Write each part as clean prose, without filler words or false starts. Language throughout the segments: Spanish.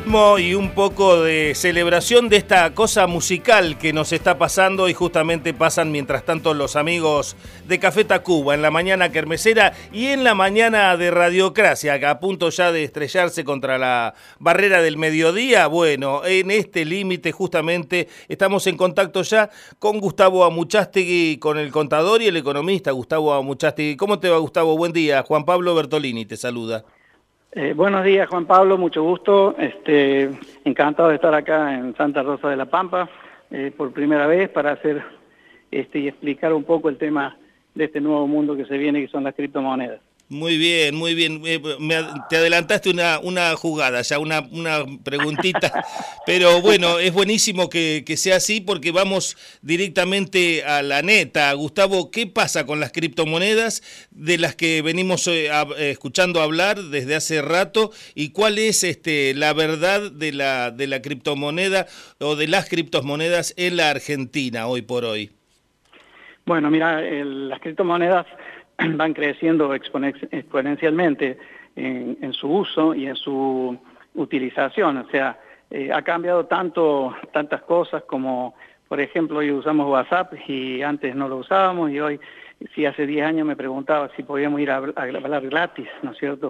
ritmo y un poco de celebración de esta cosa musical que nos está pasando y justamente pasan mientras tanto los amigos de Café Tacuba en la mañana kermesera y en la mañana de Radiocracia, que a punto ya de estrellarse contra la barrera del mediodía. Bueno, en este límite justamente estamos en contacto ya con Gustavo Amuchastegui, con el contador y el economista Gustavo Amuchastegui. ¿Cómo te va, Gustavo? Buen día. Juan Pablo Bertolini te saluda. Buenos días, Juan Pablo, mucho gusto. Encantado de estar acá en Santa Rosa de la Pampa por primera vez para hacer y explicar un poco el tema de este nuevo mundo que se viene, que son las criptomonedas. Muy bien, muy bien. Te adelantaste una jugada, ya una preguntita, pero bueno, es buenísimo que sea así porque vamos directamente a la neta. Gustavo, ¿qué pasa con las criptomonedas de las que venimos escuchando hablar desde hace rato y cuál es la verdad de la criptomoneda o de las criptomonedas en la Argentina hoy por hoy? Bueno, mira, las criptomonedas van creciendo exponencialmente en su uso y en su utilización. O sea, ha cambiado tantas cosas como, por ejemplo, hoy usamos WhatsApp y antes no lo usábamos, y hoy, si hace 10 años me preguntaba si podíamos ir a hablar gratis, ¿no es cierto?,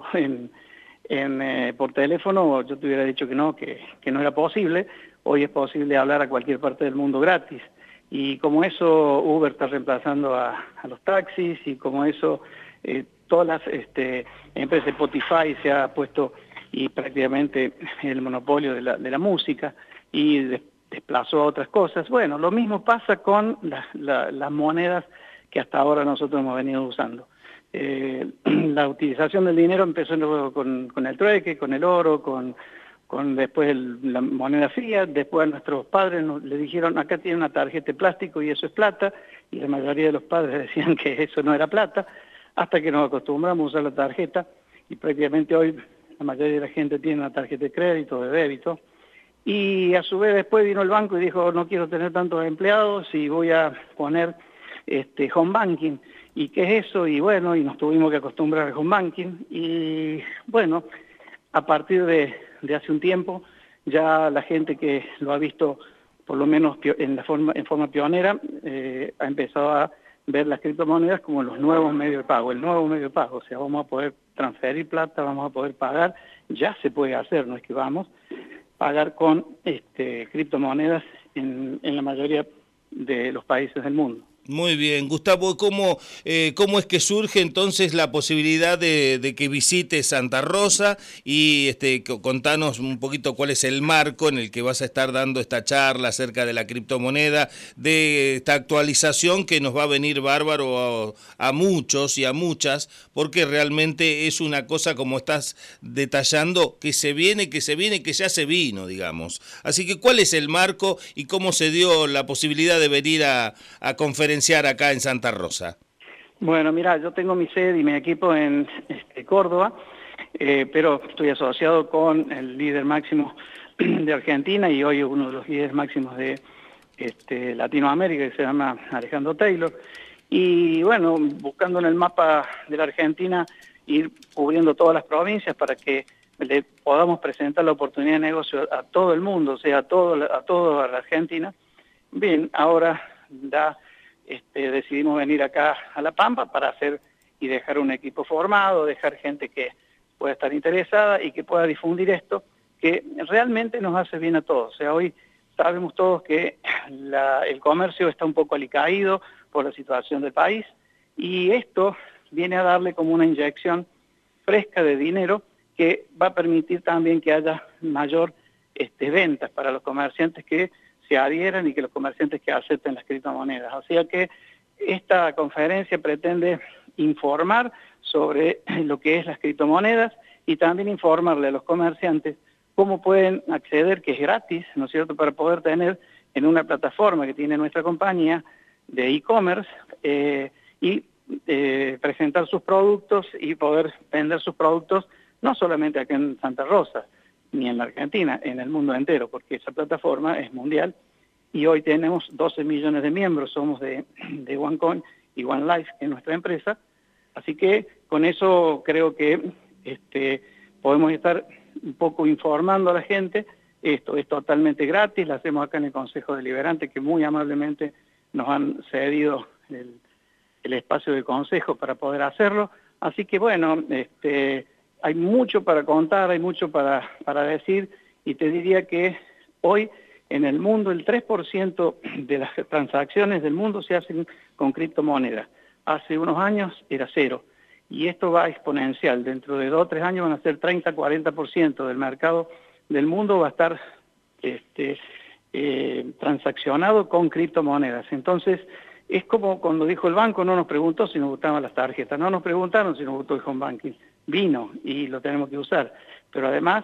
por teléfono, yo te hubiera dicho que no era posible. Hoy es posible hablar a cualquier parte del mundo gratis. Y como eso, Uber está reemplazando a los taxis, y como eso, todas las empresas, Spotify se ha puesto y prácticamente el monopolio de la música y desplazó a otras cosas. Bueno, lo mismo pasa con las monedas que hasta ahora nosotros hemos venido usando. La utilización del dinero empezó con el trueque, con el oro, con después la moneda fría. Después a nuestros padres le dijeron, acá tiene una tarjeta de plástico y eso es plata, y la mayoría de los padres decían que eso no era plata, hasta que nos acostumbramos a usar la tarjeta, y prácticamente hoy la mayoría de la gente tiene una tarjeta de crédito, de débito, y a su vez después vino el banco y dijo, no quiero tener tantos empleados y voy a poner home banking. ¿Y qué es eso? Y bueno, y nos tuvimos que acostumbrar al home banking, y bueno, a partir de hace un tiempo, ya la gente que lo ha visto, por lo menos en forma pionera, ha empezado a ver las criptomonedas como los nuevos medios de pago, el nuevo medio de pago. O sea, vamos a poder transferir plata, vamos a poder pagar, ya se puede hacer, no es que vamos a pagar con criptomonedas en la mayoría de los países del mundo. Muy bien, Gustavo, ¿cómo es que surge entonces la posibilidad de que visites Santa Rosa? Y contanos un poquito cuál es el marco en el que vas a estar dando esta charla acerca de la criptomoneda, de esta actualización que nos va a venir bárbaro a muchos y a muchas, porque realmente es una cosa, como estás detallando, que se viene, que ya se vino, digamos. Así que, ¿cuál es el marco y cómo se dio la posibilidad de venir a conferenciar acá en Santa Rosa? Bueno, mira, yo tengo mi sede y mi equipo en Córdoba, pero estoy asociado con el líder máximo de Argentina y hoy uno de los líderes máximos de Latinoamérica, que se llama Alejandro Taylor. Y bueno, buscando en el mapa de la Argentina, ir cubriendo todas las provincias para que le podamos presentar la oportunidad de negocio a todo el mundo, o sea, a toda la Argentina. Bien, ahora decidimos venir acá a La Pampa para hacer y dejar un equipo formado, dejar gente que pueda estar interesada y que pueda difundir esto, que realmente nos hace bien a todos. O sea, hoy sabemos todos que el comercio está un poco alicaído por la situación del país, y esto viene a darle como una inyección fresca de dinero que va a permitir también que haya mayor ventas para los comerciantes que se adhieran y que los comerciantes que acepten las criptomonedas. O sea que esta conferencia pretende informar sobre lo que es las criptomonedas y también informarle a los comerciantes cómo pueden acceder, que es gratis, ¿no es cierto?, para poder tener en una plataforma que tiene nuestra compañía de e-commerce y presentar sus productos y poder vender sus productos no solamente acá en Santa Rosa, ni en la Argentina, en el mundo entero, porque esa plataforma es mundial y hoy tenemos 12 millones de miembros, somos de OneCoin y OneLife, que es nuestra empresa, así que con eso creo que podemos estar un poco informando a la gente. Esto es totalmente gratis, lo hacemos acá en el Consejo Deliberante, que muy amablemente nos han cedido el espacio del Consejo para poder hacerlo. Así que bueno, hay mucho para contar, hay mucho para decir, y te diría que hoy en el mundo el 3% de las transacciones del mundo se hacen con criptomonedas. Hace unos años era 0, y esto va exponencial. Dentro de 2 o 3 años van a ser 30-40% del mercado del mundo va a estar transaccionado con criptomonedas. Entonces, es como cuando dijo el banco, no nos preguntó si nos gustaban las tarjetas, no nos preguntaron si nos gustó el home banking, vino y lo tenemos que usar. Pero además,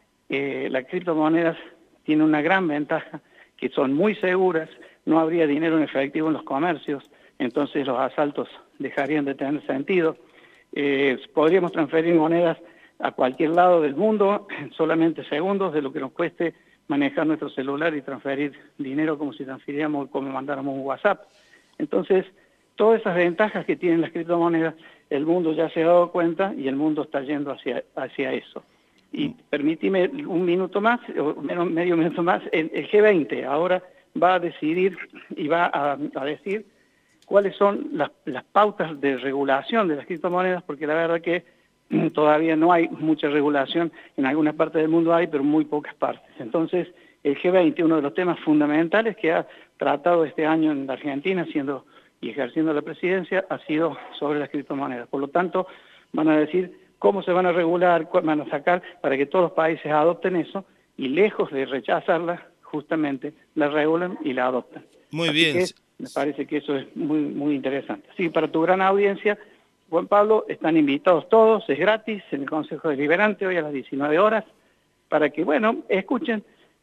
las criptomonedas tienen una gran ventaja, que son muy seguras, no habría dinero en efectivo en los comercios, entonces los asaltos dejarían de tener sentido. Podríamos transferir monedas a cualquier lado del mundo en solamente segundos, de lo que nos cueste manejar nuestro celular y transferir dinero como si transfiriéramos, como mandáramos un WhatsApp. Entonces, todas esas ventajas que tienen las criptomonedas, el mundo ya se ha dado cuenta y el mundo está yendo hacia eso. Y permíteme un minuto más, o medio minuto más, el G20 ahora va a decidir y va a decir cuáles son las pautas de regulación de las criptomonedas, porque la verdad que todavía no hay mucha regulación, en algunas partes del mundo hay, pero muy pocas partes. Entonces, el G20, uno de los temas fundamentales que ha tratado este año en la Argentina, siendo y ejerciendo la presidencia, ha sido sobre las criptomonedas. Por lo tanto, van a decir cómo se van a regular, cuál van a sacar para que todos los países adopten eso, y lejos de rechazarla, justamente la regulan y la adoptan. Muy Así bien. que me parece que eso es muy, muy interesante. Así que para tu gran audiencia, Juan Pablo, están invitados todos, es gratis, en el Consejo Deliberante hoy a las 19 horas, para que, bueno, escuchen,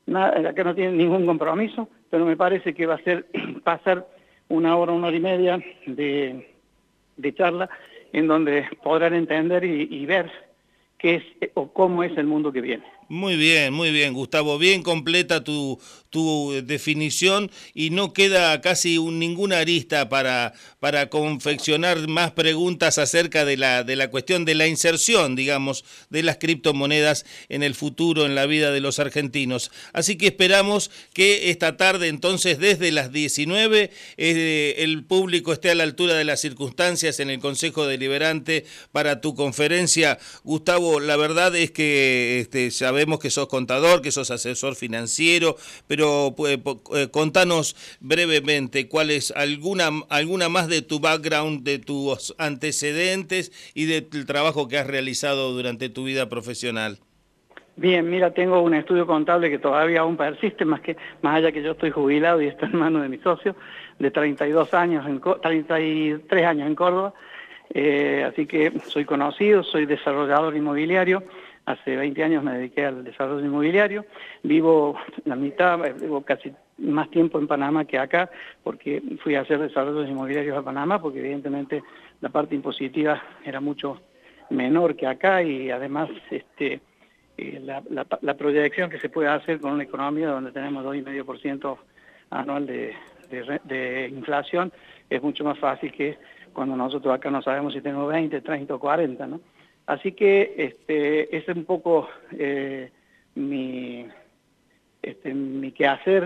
acá no tienen ningún compromiso, pero me parece que va a ser pasar 1 hora, 1 hora y media de charla, en donde podrán entender y ver qué es o cómo es el mundo que viene. Muy bien, Gustavo. Bien completa tu definición y no queda casi ninguna arista para confeccionar más preguntas acerca de la cuestión de la inserción, digamos, de las criptomonedas en el futuro, en la vida de los argentinos. Así que esperamos que esta tarde, entonces, desde las 19, el público esté a la altura de las circunstancias en el Consejo Deliberante para tu conferencia. Gustavo, la verdad es que sabemos que sos contador, que sos asesor financiero, pero contanos brevemente cuál es alguna más de tu background, de tus antecedentes y del trabajo que has realizado durante tu vida profesional. Bien, mira, tengo un estudio contable que todavía aún persiste, más allá que yo estoy jubilado y está en manos de mi socio, de 33 años en Córdoba, así que soy conocido, soy desarrollador inmobiliario. Hace 20 años me dediqué al desarrollo inmobiliario, vivo casi más tiempo en Panamá que acá, porque fui a hacer desarrollos inmobiliarios a Panamá, porque evidentemente la parte impositiva era mucho menor que acá, y además la proyección que se puede hacer con una economía donde tenemos 2,5% anual de inflación es mucho más fácil que cuando nosotros acá no sabemos si tenemos 20, 30 o 40, ¿no? Así que ese es un poco mi quehacer,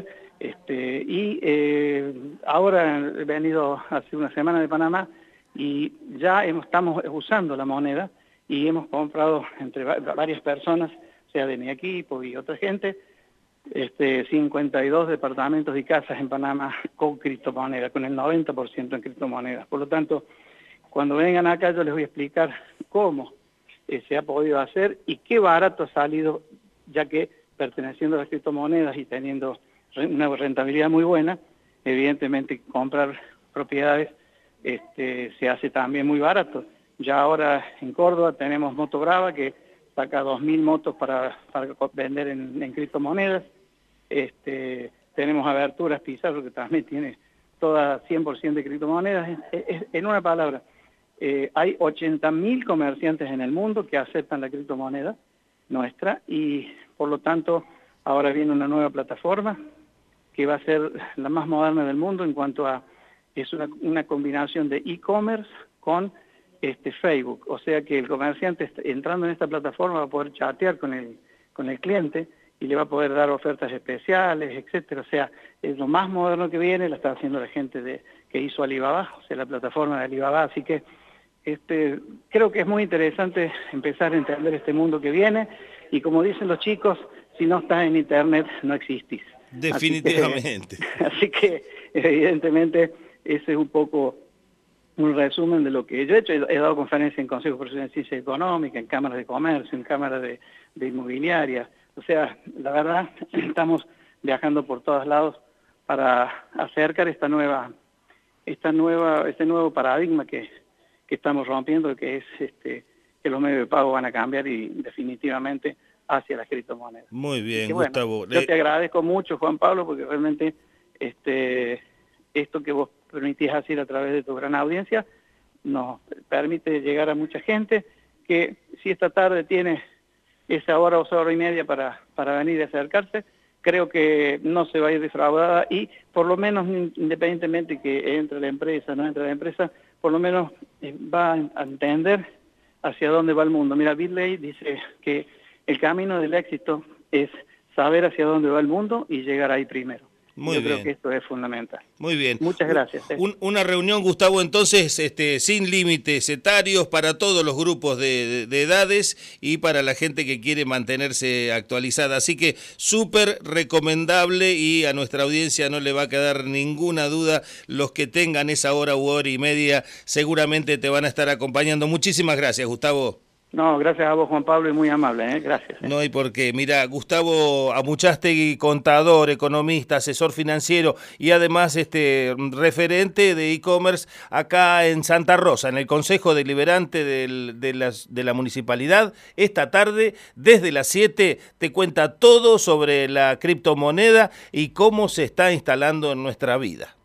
ahora he venido hace una semana de Panamá y ya estamos usando la moneda y hemos comprado entre varias personas, sea de mi equipo y otra gente, 52 departamentos y casas en Panamá con criptomonedas, con el 90% en criptomonedas. Por lo tanto, cuando vengan acá yo les voy a explicar cómo se ha podido hacer y qué barato ha salido, ya que perteneciendo a las criptomonedas y teniendo una rentabilidad muy buena, evidentemente comprar propiedades se hace también muy barato. Ya ahora en Córdoba tenemos Moto Brava, que saca 2.000 motos para vender en criptomonedas. Tenemos Aberturas Pizarro, que también tiene toda 100% de criptomonedas. En una palabra, hay 80.000 comerciantes en el mundo que aceptan la criptomoneda nuestra, y por lo tanto ahora viene una nueva plataforma que va a ser la más moderna del mundo en cuanto a, es una combinación de e-commerce con Facebook, o sea que el comerciante entrando en esta plataforma va a poder chatear con con el cliente y le va a poder dar ofertas especiales, etcétera. O sea, es lo más moderno que viene, la está haciendo la gente que hizo Alibaba, o sea, la plataforma de Alibaba. Así que creo que es muy interesante empezar a entender este mundo que viene, y como dicen los chicos, si no estás en Internet, no existís. Definitivamente. Así que evidentemente, ese es un poco un resumen de lo que yo he hecho. He dado conferencias en Consejos Profesionales de Ciencia Económica, en cámaras de comercio, en cámaras de inmobiliaria. O sea, la verdad, estamos viajando por todos lados para acercar este nuevo paradigma que estamos rompiendo, que es que los medios de pago van a cambiar y definitivamente hacia las criptomonedas. Muy bien, bueno, Gustavo. Yo te agradezco mucho, Juan Pablo, porque realmente esto que vos permitís hacer a través de tu gran audiencia nos permite llegar a mucha gente que, si esta tarde tiene esa hora o esa hora y media para venir y acercarse, creo que no se va a ir defraudada, y por lo menos, independientemente que entre la empresa, no entre la empresa, por lo menos va a entender hacia dónde va el mundo. Mira, Bill Gates dice que el camino del éxito es saber hacia dónde va el mundo y llegar ahí primero. Yo creo que esto es fundamental. Muy bien. Muchas gracias. Una reunión, Gustavo, entonces, sin límites etarios, para todos los grupos de edades y para la gente que quiere mantenerse actualizada. Así que súper recomendable, y a nuestra audiencia no le va a quedar ninguna duda. Los que tengan esa hora u hora y media seguramente te van a estar acompañando. Muchísimas gracias, Gustavo. No, gracias a vos, Juan Pablo, y muy amable, gracias. No hay por qué. Mira, Gustavo Amuchastegui, contador, economista, asesor financiero y además referente de e-commerce acá en Santa Rosa, en el Consejo Deliberante de la Municipalidad. Esta tarde, desde las 7, te cuenta todo sobre la criptomoneda y cómo se está instalando en nuestra vida.